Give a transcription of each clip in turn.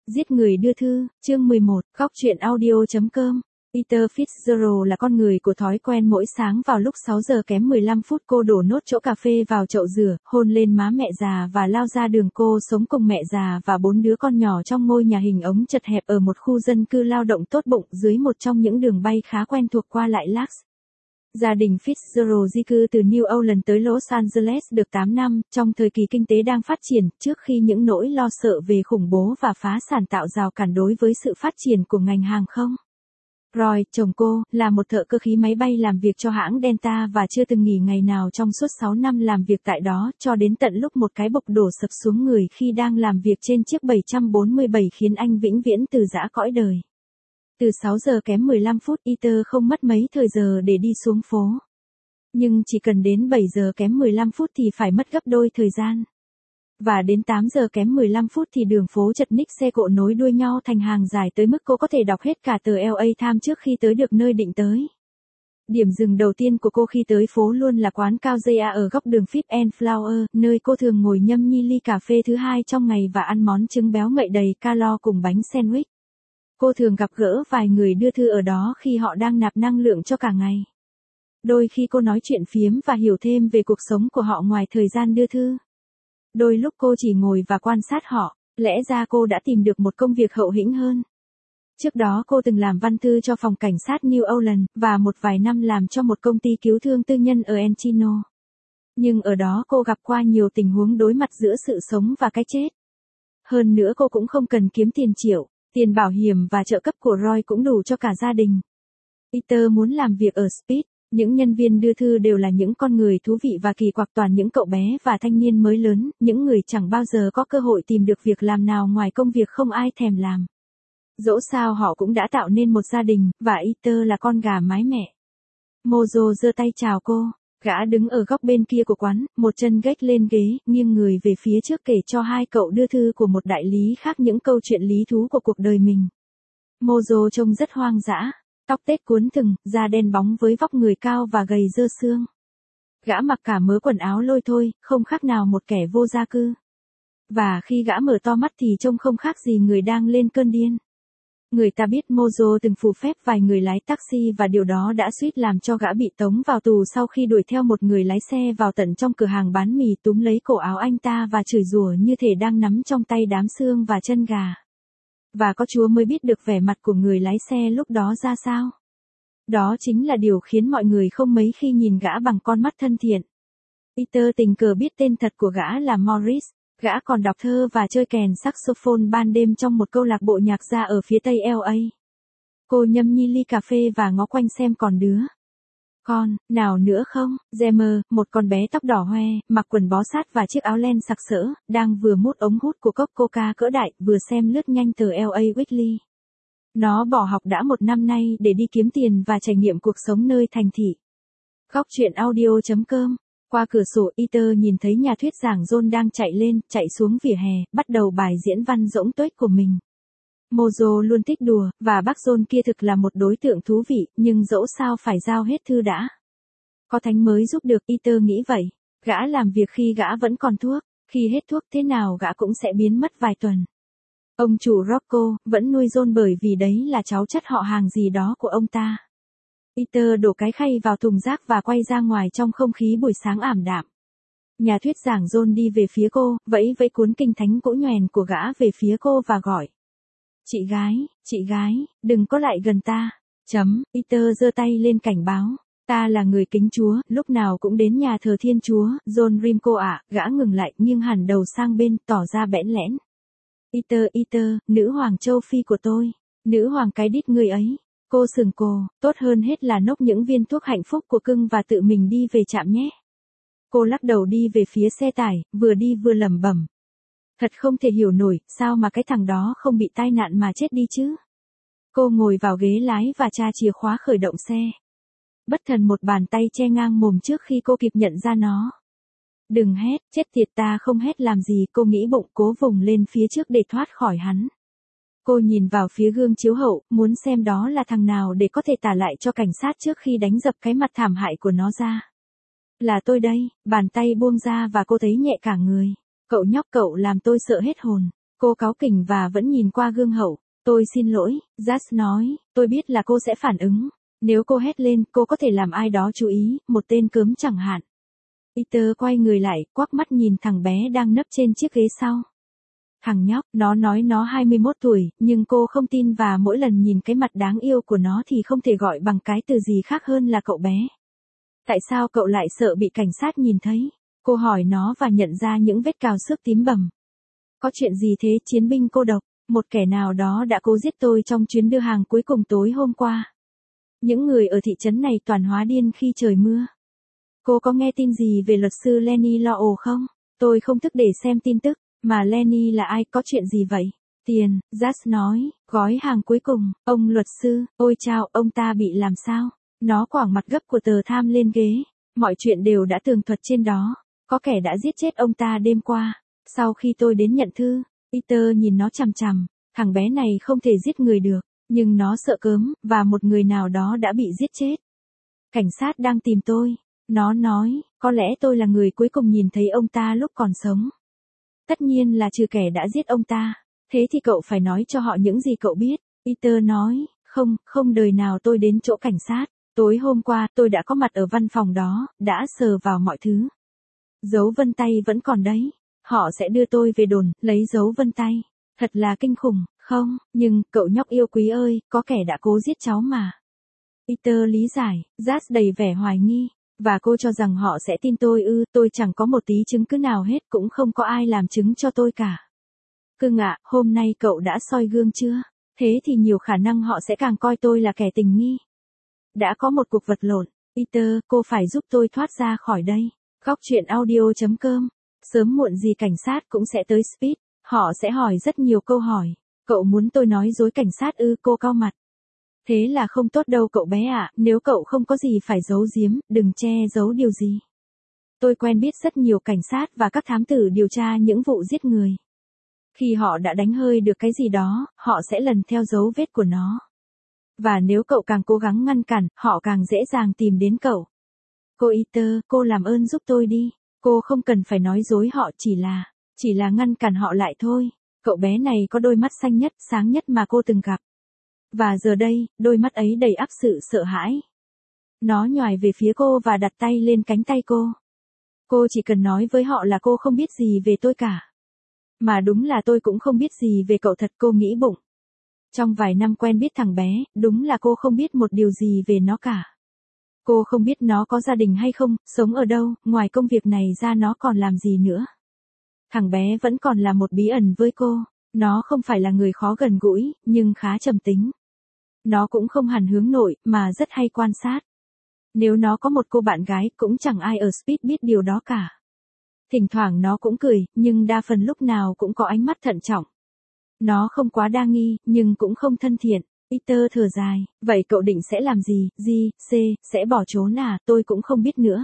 Giết người đưa thư, chương 11, góc truyện audio.com. Peter Fitzgerald là con người của thói quen mỗi sáng vào lúc 6 giờ kém 15 phút cô đổ nốt chỗ cà phê vào chậu rửa, hôn lên má mẹ già và lao ra đường. Cô sống cùng mẹ già và 4 đứa con nhỏ trong ngôi nhà hình ống chật hẹp ở một khu dân cư lao động tốt bụng dưới một trong những đường bay khá quen thuộc qua lại Lax. Gia đình Fitzgerald di cư từ New Orleans tới Los Angeles được 8 năm, trong thời kỳ kinh tế đang phát triển, trước khi những nỗi lo sợ về khủng bố và phá sản tạo rào cản đối với sự phát triển của ngành hàng không. Roy, chồng cô, là một thợ cơ khí máy bay làm việc cho hãng Delta và chưa từng nghỉ ngày nào trong suốt 6 năm làm việc tại đó, cho đến tận lúc một cái bục đổ sập xuống người khi đang làm việc trên chiếc 747 khiến anh vĩnh viễn từ giã cõi đời. Từ 6 giờ kém 15 phút, Peter không mất mấy thời giờ để đi xuống phố. Nhưng chỉ cần đến 7 giờ kém 15 phút thì phải mất gấp đôi thời gian. Và đến 8 giờ kém 15 phút thì đường phố chật ních xe cộ nối đuôi nhau thành hàng dài tới mức cô có thể đọc hết cả tờ LA Times trước khi tới được nơi định tới. Điểm dừng đầu tiên của cô khi tới phố luôn là quán Cao J.A. ở góc đường Fifth and Flower, nơi cô thường ngồi nhâm nhi ly cà phê thứ hai trong ngày và ăn món trứng béo ngậy đầy calo cùng bánh sandwich. Cô thường gặp gỡ vài người đưa thư ở đó khi họ đang nạp năng lượng cho cả ngày. Đôi khi cô nói chuyện phiếm và hiểu thêm về cuộc sống của họ ngoài thời gian đưa thư. Đôi lúc cô chỉ ngồi và quan sát họ, lẽ ra cô đã tìm được một công việc hậu hĩnh hơn. Trước đó cô từng làm văn thư cho phòng cảnh sát New Orleans, và một vài năm làm cho một công ty cứu thương tư nhân ở Encino. Nhưng ở đó cô gặp qua nhiều tình huống đối mặt giữa sự sống và cái chết. Hơn nữa cô cũng không cần kiếm tiền triệu, tiền bảo hiểm và trợ cấp của Roy cũng đủ cho cả gia đình. Peter muốn làm việc ở Speed. Những nhân viên đưa thư đều là những con người thú vị và kỳ quặc, toàn những cậu bé và thanh niên mới lớn, những người chẳng bao giờ có cơ hội tìm được việc làm nào ngoài công việc không ai thèm làm. Dẫu sao họ cũng đã tạo nên một gia đình, và Peter là con gà mái mẹ. Mojo giơ tay chào cô. Gã đứng ở góc bên kia của quán, một chân gếch lên ghế, nghiêng người về phía trước kể cho hai cậu đưa thư của một đại lý khác những câu chuyện lý thú của cuộc đời mình. Mojo trông rất hoang dã. Tóc tết cuốn thừng, da đen bóng với vóc người cao và gầy dơ xương. Gã mặc cả mớ quần áo lôi thôi, không khác nào một kẻ vô gia cư. Và khi gã mở to mắt thì trông không khác gì người đang lên cơn điên. Người ta biết Mojo từng phù phép vài người lái taxi và điều đó đã suýt làm cho gã bị tống vào tù sau khi đuổi theo một người lái xe vào tận trong cửa hàng bán mì, túm lấy cổ áo anh ta và chửi rủa như thể đang nắm trong tay đám xương và chân gà. Và có Chúa mới biết được vẻ mặt của người lái xe lúc đó ra sao. Đó chính là điều khiến mọi người không mấy khi nhìn gã bằng con mắt thân thiện. Peter tình cờ biết tên thật của gã là Morris. Gã còn đọc thơ và chơi kèn saxophone ban đêm trong một câu lạc bộ nhạc gia ở phía tây LA. Cô nhâm nhi ly cà phê và ngó quanh xem còn đứa con nào nữa không. Gemmer, một con bé tóc đỏ hoe, mặc quần bó sát và chiếc áo len sặc sỡ, đang vừa mút ống hút của cốc Coca cỡ đại, vừa xem lướt nhanh tờ LA Weekly. Nó bỏ học đã 1 năm nay để đi kiếm tiền và trải nghiệm cuộc sống nơi thành thị. Góc truyện audio.com. Qua cửa sổ, Peter nhìn thấy nhà thuyết giảng John đang chạy lên, chạy xuống vỉa hè, bắt đầu bài diễn văn rỗng tuếch của mình. Mojo luôn thích đùa, và bác John kia thực là một đối tượng thú vị, nhưng dẫu sao phải giao hết thư đã. Có thánh mới giúp được, Peter nghĩ vậy. Gã làm việc khi gã vẫn còn thuốc, khi hết thuốc thế nào gã cũng sẽ biến mất vài tuần. Ông chủ Rocco vẫn nuôi John bởi vì đấy là cháu chắt họ hàng gì đó của ông ta. Peter đổ cái khay vào thùng rác và quay ra ngoài trong không khí buổi sáng ảm đạm. Nhà thuyết giảng John đi về phía cô, vẫy cuốn kinh thánh cũ nhoèn của gã về phía cô và gọi. Chị gái, đừng có lại gần ta. Peter giơ tay lên cảnh báo. Ta là người kính Chúa, lúc nào cũng đến nhà thờ Thiên Chúa. John Rimco ạ. Gã ngừng lại, nghiêng hẳn đầu sang bên, tỏ ra bẽn lẽn. Peter, nữ hoàng châu Phi của tôi. Nữ hoàng cái đít người ấy. Cô sừng cô, tốt hơn hết là nốc những viên thuốc hạnh phúc của cưng và tự mình đi về trạm nhé. Cô lắc đầu đi về phía xe tải, vừa đi vừa lẩm bẩm. Thật không thể hiểu nổi, sao mà cái thằng đó không bị tai nạn mà chết đi chứ. Cô ngồi vào ghế lái và tra chìa khóa khởi động xe. Bất thần một bàn tay che ngang mồm trước khi cô kịp nhận ra nó. Đừng hét, chết tiệt, ta không hét làm gì, cô nghĩ bụng, cố vùng lên phía trước để thoát khỏi hắn. Cô nhìn vào phía gương chiếu hậu, muốn xem đó là thằng nào để có thể tả lại cho cảnh sát trước khi đánh dập cái mặt thảm hại của nó ra. Là tôi đây, bàn tay buông ra và cô thấy nhẹ cả người. Cậu nhóc, cậu làm tôi sợ hết hồn. Cô cáu kỉnh và vẫn nhìn qua gương hậu. Tôi xin lỗi, Jas nói, tôi biết là cô sẽ phản ứng. Nếu cô hét lên, cô có thể làm ai đó chú ý, một tên cớm chẳng hạn. Peter quay người lại, quắc mắt nhìn thằng bé đang nấp trên chiếc ghế sau. Thằng nhóc, nó nói nó 21 tuổi, nhưng cô không tin và mỗi lần nhìn cái mặt đáng yêu của nó thì không thể gọi bằng cái từ gì khác hơn là cậu bé. Tại sao cậu lại sợ bị cảnh sát nhìn thấy? Cô hỏi nó và nhận ra những vết cào xước tím bầm. Có chuyện gì thế chiến binh cô độc? Một kẻ nào đó đã cố giết tôi trong chuyến đưa hàng cuối cùng tối hôm qua. Những người ở thị trấn này toàn hóa điên khi trời mưa. Cô có nghe tin gì về luật sư Lenny Law không? Tôi không thức để xem tin tức, mà Lenny là ai, có chuyện gì vậy? Tiền, Jas nói, gói hàng cuối cùng, ông luật sư, ôi chao, ông ta bị làm sao? Nó quẳng mặt gấp của tờ Tham lên ghế, mọi chuyện đều đã tường thuật trên đó, có kẻ đã giết chết ông ta đêm qua, sau khi tôi đến nhận thư. Peter nhìn nó chằm chằm, thằng bé này không thể giết người được, nhưng nó sợ cớm, và một người nào đó đã bị giết chết. Cảnh sát đang tìm tôi. Nó nói, có lẽ tôi là người cuối cùng nhìn thấy ông ta lúc còn sống. Tất nhiên là trừ kẻ đã giết ông ta. Thế thì cậu phải nói cho họ những gì cậu biết. Peter nói, không đời nào tôi đến chỗ cảnh sát. Tối hôm qua tôi đã có mặt ở văn phòng đó, đã sờ vào mọi thứ. Dấu vân tay vẫn còn đấy. Họ sẽ đưa tôi về đồn, lấy dấu vân tay. Thật là kinh khủng, không, nhưng, cậu nhóc yêu quý ơi, có kẻ đã cố giết cháu mà. Peter lý giải, Jas đầy vẻ hoài nghi. Và cô cho rằng họ sẽ tin tôi ư, tôi chẳng có một tí chứng cứ nào hết, cũng không có ai làm chứng cho tôi cả. Cưng ạ, hôm nay cậu đã soi gương chưa? Thế thì nhiều khả năng họ sẽ càng coi tôi là kẻ tình nghi. Đã có một cuộc vật lộn. Peter, cô phải giúp tôi thoát ra khỏi đây. Góc truyện audio.com. Sớm muộn gì cảnh sát cũng sẽ tới Speed. Họ sẽ hỏi rất nhiều câu hỏi. Cậu muốn tôi nói dối cảnh sát ư? Cô cau mặt. Thế là không tốt đâu cậu bé ạ, nếu cậu không có gì phải giấu giếm, đừng che giấu điều gì. Tôi quen biết rất nhiều cảnh sát và các thám tử điều tra những vụ giết người. Khi họ đã đánh hơi được cái gì đó, họ sẽ lần theo dấu vết của nó. Và nếu cậu càng cố gắng ngăn cản, họ càng dễ dàng tìm đến cậu. Cô Peter, cô làm ơn giúp tôi đi. Cô không cần phải nói dối họ, chỉ là ngăn cản họ lại thôi. Cậu bé này có đôi mắt xanh nhất, sáng nhất mà cô từng gặp. Và giờ đây, đôi mắt ấy đầy ắp sự sợ hãi. Nó nhoài về phía cô và đặt tay lên cánh tay cô. Cô chỉ cần nói với họ là cô không biết gì về tôi cả. Mà đúng là tôi cũng không biết gì về cậu thật, cô nghĩ bụng. Trong vài năm quen biết thằng bé, đúng là cô không biết một điều gì về nó cả. Cô không biết nó có gia đình hay không, sống ở đâu, ngoài công việc này ra nó còn làm gì nữa. Thằng bé vẫn còn là một bí ẩn với cô. Nó không phải là người khó gần gũi, nhưng khá trầm tính. Nó cũng không hẳn hướng nội, mà rất hay quan sát. Nếu nó có một cô bạn gái, cũng chẳng ai ở Speed biết điều đó cả. Thỉnh thoảng nó cũng cười, nhưng đa phần lúc nào cũng có ánh mắt thận trọng. Nó không quá đa nghi, nhưng cũng không thân thiện. Peter thở dài, vậy cậu định sẽ làm gì, sẽ bỏ trốn à, tôi cũng không biết nữa.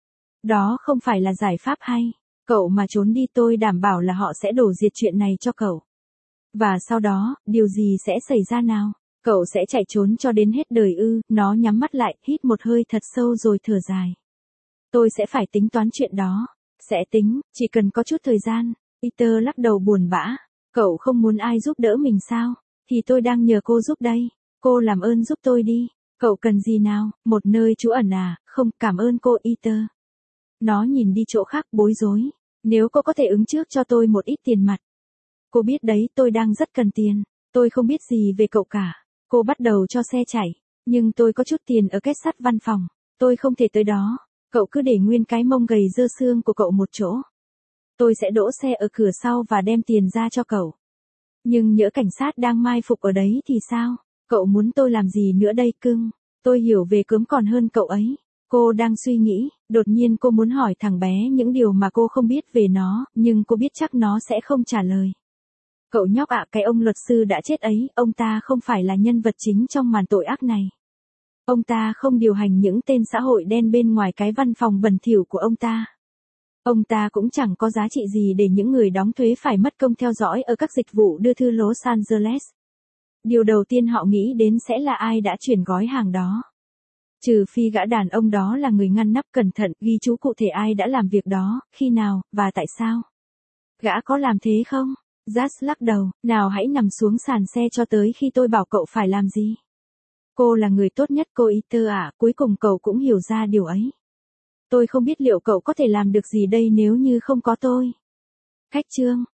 Đó không phải là giải pháp hay. Cậu mà trốn đi tôi đảm bảo là họ sẽ đổ diệt chuyện này cho cậu. Và sau đó, điều gì sẽ xảy ra nào? Cậu sẽ chạy trốn cho đến hết đời ư? Nó nhắm mắt lại, hít một hơi thật sâu rồi thở dài. Tôi sẽ phải tính toán chuyện đó. Sẽ tính, chỉ cần có chút thời gian. Peter lắc đầu buồn bã. Cậu không muốn ai giúp đỡ mình sao? Thì tôi đang nhờ cô giúp đây. Cô làm ơn giúp tôi đi. Cậu cần gì nào? Một nơi trú ẩn à? Không, cảm ơn cô Peter. Nó nhìn đi chỗ khác bối rối. Nếu cô có thể ứng trước cho tôi một ít tiền mặt. Cô biết đấy, tôi đang rất cần tiền. Tôi không biết gì về cậu cả. Cô bắt đầu cho xe chạy. Nhưng tôi có chút tiền ở kết sắt văn phòng. Tôi không thể tới đó. Cậu cứ để nguyên cái mông gầy dơ xương của cậu một chỗ. Tôi sẽ đỗ xe ở cửa sau và đem tiền ra cho cậu. Nhưng nhỡ cảnh sát đang mai phục ở đấy thì sao? Cậu muốn tôi làm gì nữa đây cưng? Tôi hiểu về cớm còn hơn cậu ấy. Cô đang suy nghĩ, đột nhiên cô muốn hỏi thằng bé những điều mà cô không biết về nó, nhưng cô biết chắc nó sẽ không trả lời. Cậu nhóc ạ, cái ông luật sư đã chết ấy, ông ta không phải là nhân vật chính trong màn tội ác này. Ông ta không điều hành những tên xã hội đen bên ngoài cái văn phòng bẩn thỉu của ông ta. Ông ta cũng chẳng có giá trị gì để những người đóng thuế phải mất công theo dõi ở các dịch vụ đưa thư Los Angeles. Điều đầu tiên họ nghĩ đến sẽ là ai đã chuyển gói hàng đó. Trừ phi gã đàn ông đó là người ngăn nắp cẩn thận, ghi chú cụ thể ai đã làm việc đó, khi nào, và tại sao. Gã có làm thế không? Jazz lắc đầu, nào hãy nằm xuống sàn xe cho tới khi tôi bảo cậu phải làm gì. Cô là người tốt nhất cô Peter ạ, cuối cùng cậu cũng hiểu ra điều ấy. Tôi không biết liệu cậu có thể làm được gì đây nếu như không có tôi. Khách chương